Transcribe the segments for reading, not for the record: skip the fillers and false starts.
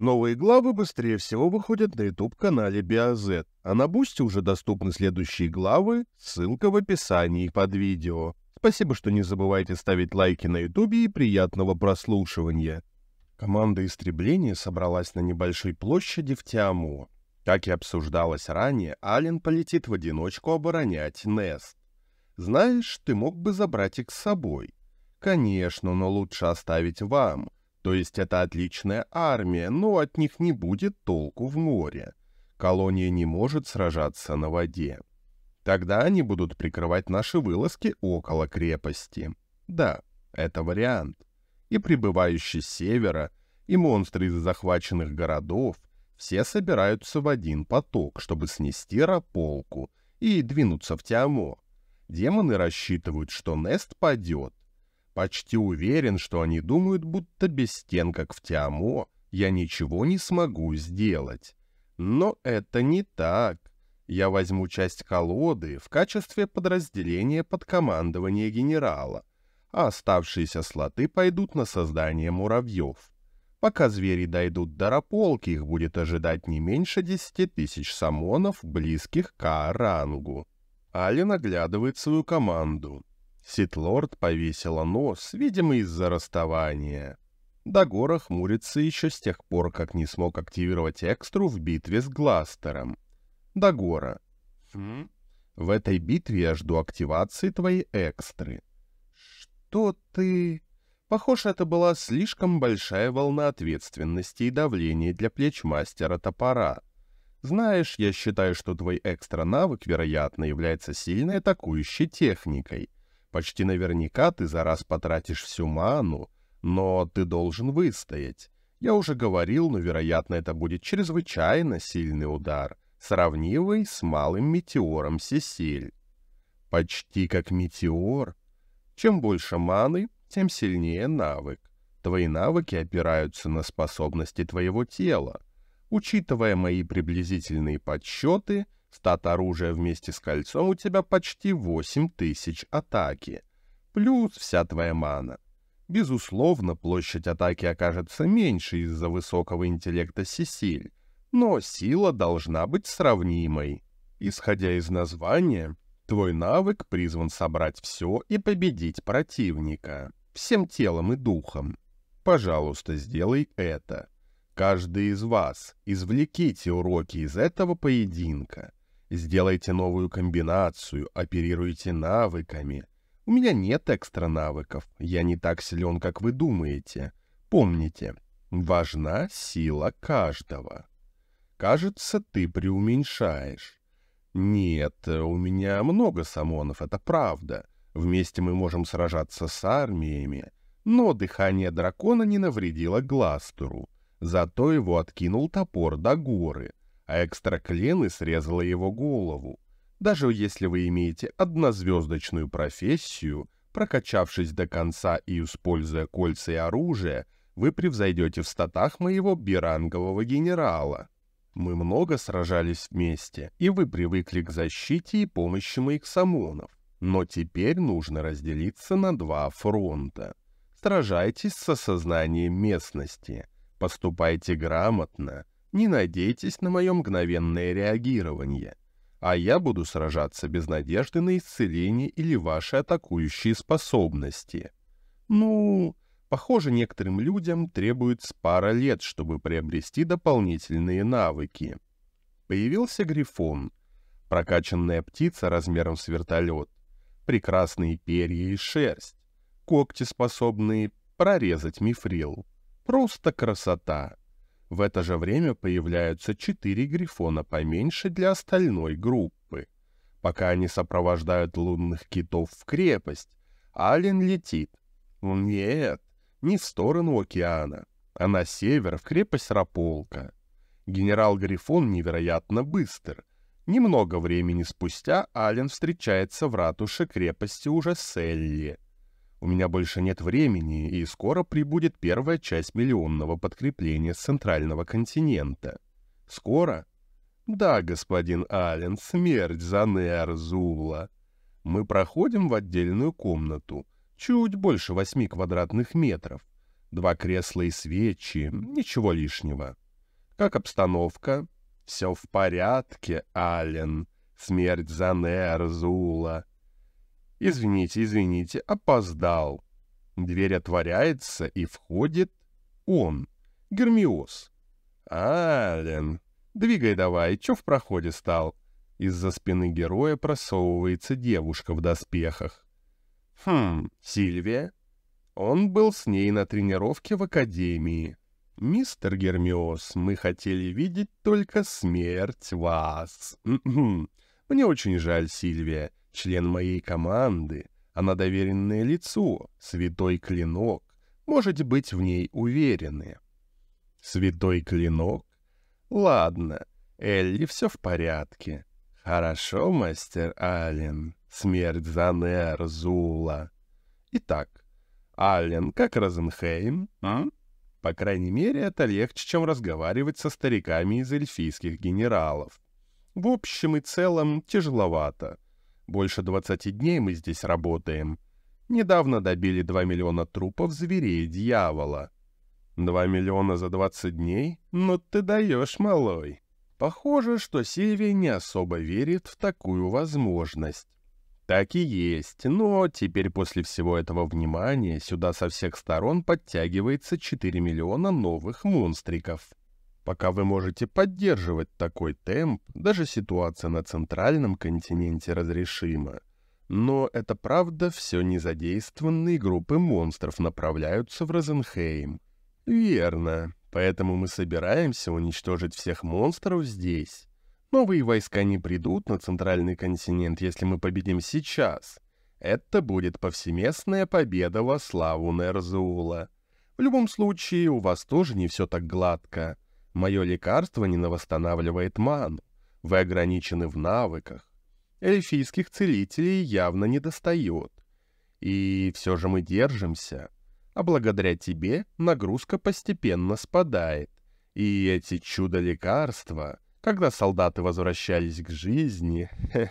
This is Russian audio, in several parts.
Новые главы быстрее всего выходят на YouTube-канале BioZ, а на Бусти уже доступны следующие главы, ссылка в описании под видео. Спасибо, что не забывайте ставить лайки на YouTube и приятного прослушивания. Команда истребления собралась на небольшой площади в Тиамо. Как и обсуждалось ранее, Ален полетит в одиночку оборонять Нест. Знаешь, ты мог бы забрать их с собой. Конечно, но лучше оставить вам. То есть это отличная армия, но от них не будет толку в море. Колония не может сражаться на воде. Тогда они будут прикрывать наши вылазки около крепости. Да, это вариант. И прибывающие с севера, и монстры из захваченных городов все собираются в один поток, чтобы снести Раполку и двинуться в Тиамо. Демоны рассчитывают, что Нест падет. Почти уверен, что они думают, будто без стен, как в Тиамо, я ничего не смогу сделать. Но это не так. Я возьму часть колоды в качестве подразделения под командование генерала, а оставшиеся слоты пойдут на создание муравьев. Пока звери дойдут до Раполки, их будет ожидать не меньше 10 тысяч самонов, близких к А-рангу. Ален оглядывает свою команду. Ситлорд повесила нос, видимо, из-за расставания. Дагора хмурится еще с тех пор, как не смог активировать экстру в битве с Гластером. Дагора. В этой битве я жду активации твоей экстры. Что ты... Похоже, это была слишком большая волна ответственности и давления для плечмастера топора. Знаешь, я считаю, что твой экстра-навык, вероятно, является сильной атакующей техникой. Почти наверняка ты за раз потратишь всю ману, но ты должен выстоять. Я уже говорил, но, вероятно, это будет чрезвычайно сильный удар, сравнимый с малым метеором Сесиль. Почти как метеор. Чем больше маны, тем сильнее навык. Твои навыки опираются на способности твоего тела. Учитывая мои приблизительные подсчеты, стат оружия вместе с кольцом у тебя почти 8000 атаки, плюс вся твоя мана. Безусловно, площадь атаки окажется меньше из-за высокого интеллекта Сесиль, но сила должна быть сравнимой. Исходя из названия, твой навык призван собрать все и победить противника, всем телом и духом. Пожалуйста, сделай это. Каждый из вас извлеките уроки из этого поединка. Сделайте новую комбинацию, оперируйте навыками. У меня нет экстра навыков, я не так силен, как вы думаете. Помните, важна сила каждого. Кажется, ты преуменьшаешь. Нет, у меня много самонов, это правда. Вместе мы можем сражаться с армиями. Но дыхание дракона не навредило Гластеру. Зато его откинул топор Дагоры, а экстраклены срезала его голову. Даже если вы имеете однозвездочную профессию, прокачавшись до конца и используя кольца и оружие, вы превзойдете в статах моего бирангового генерала. Мы много сражались вместе, и вы привыкли к защите и помощи моих самонов. Но теперь нужно разделиться на два фронта. Сражайтесь с осознанием местности. Поступайте грамотно, не надейтесь на мое мгновенное реагирование, а я буду сражаться без надежды на исцеление или ваши атакующие способности. Ну, похоже, некоторым людям требуется пара лет, чтобы приобрести дополнительные навыки. Появился Грифон, прокачанная птица размером с вертолет, прекрасные перья и шерсть, когти, способные прорезать мифрил. Просто красота. В это же время появляются 4 грифона поменьше для остальной группы. Пока они сопровождают лунных китов в крепость, Ален летит. Нет, не в сторону океана, а на север, в крепость Раполка. Генерал Грифон невероятно быстр. Немного времени спустя Ален встречается в ратуше крепости уже с Элли. У меня больше нет времени, и скоро прибудет первая часть миллионного подкрепления с центрального континента. Скоро? Да, господин Ален, смерть за Нерзула. Мы проходим в отдельную комнату, чуть больше 8 квадратных метров. 2 кресла и свечи, ничего лишнего. Как обстановка? Все в порядке, Ален. Смерть Занерзула. Извините, опоздал. Дверь отворяется, и входит он, Гермиос. Ален, двигай давай, чё в проходе стал? Из-за спины героя просовывается девушка в доспехах. Сильвия? Он был с ней на тренировке в академии. «Мистер Гермиос, мы хотели видеть только смерть вас. Мне очень жаль, Сильвия, член моей команды. Она доверенное лицо, святой клинок. Можете быть в ней уверены». «Святой клинок? Ладно, Элли, все в порядке. Хорошо, мастер Ален, смерть Занерзула. Итак, Ален, как Розенхейм, По крайней мере, это легче, чем разговаривать со стариками из эльфийских генералов. В общем и целом, тяжеловато. Больше 20 дней мы здесь работаем. Недавно добили 2 миллиона трупов зверей дьявола. 2 миллиона за 20 дней? Ну ты даешь, малой. Похоже, что Сильвия не особо верит в такую возможность. Так и есть, но теперь после всего этого внимания сюда со всех сторон подтягивается 4 миллиона новых монстриков. Пока вы можете поддерживать такой темп, даже ситуация на центральном континенте разрешима. Но это правда, все незадействованные группы монстров направляются в Розенхейм. Верно, поэтому мы собираемся уничтожить всех монстров здесь. Новые войска не придут на центральный континент, если мы победим сейчас. Это будет повсеместная победа во славу Нерзула. В любом случае, у вас тоже не все так гладко. Мое лекарство не восстанавливает ману. Вы ограничены в навыках. Эльфийских целителей явно недостает. И все же мы держимся. А благодаря тебе нагрузка постепенно спадает. И эти чудо-лекарства... Когда солдаты возвращались к жизни...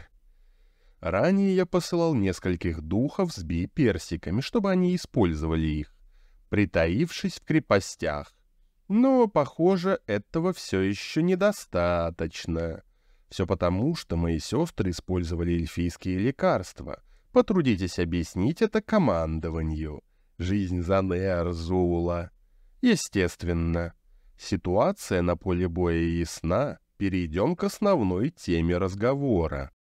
Ранее я посылал нескольких духов с би-персиками, чтобы они использовали их, притаившись в крепостях. Но, похоже, этого все еще недостаточно. Все потому, что мои сестры использовали эльфийские лекарства. Потрудитесь объяснить это командованию. Жизнь Занерзула. Естественно. Ситуация на поле боя ясна. Перейдем к основной теме разговора.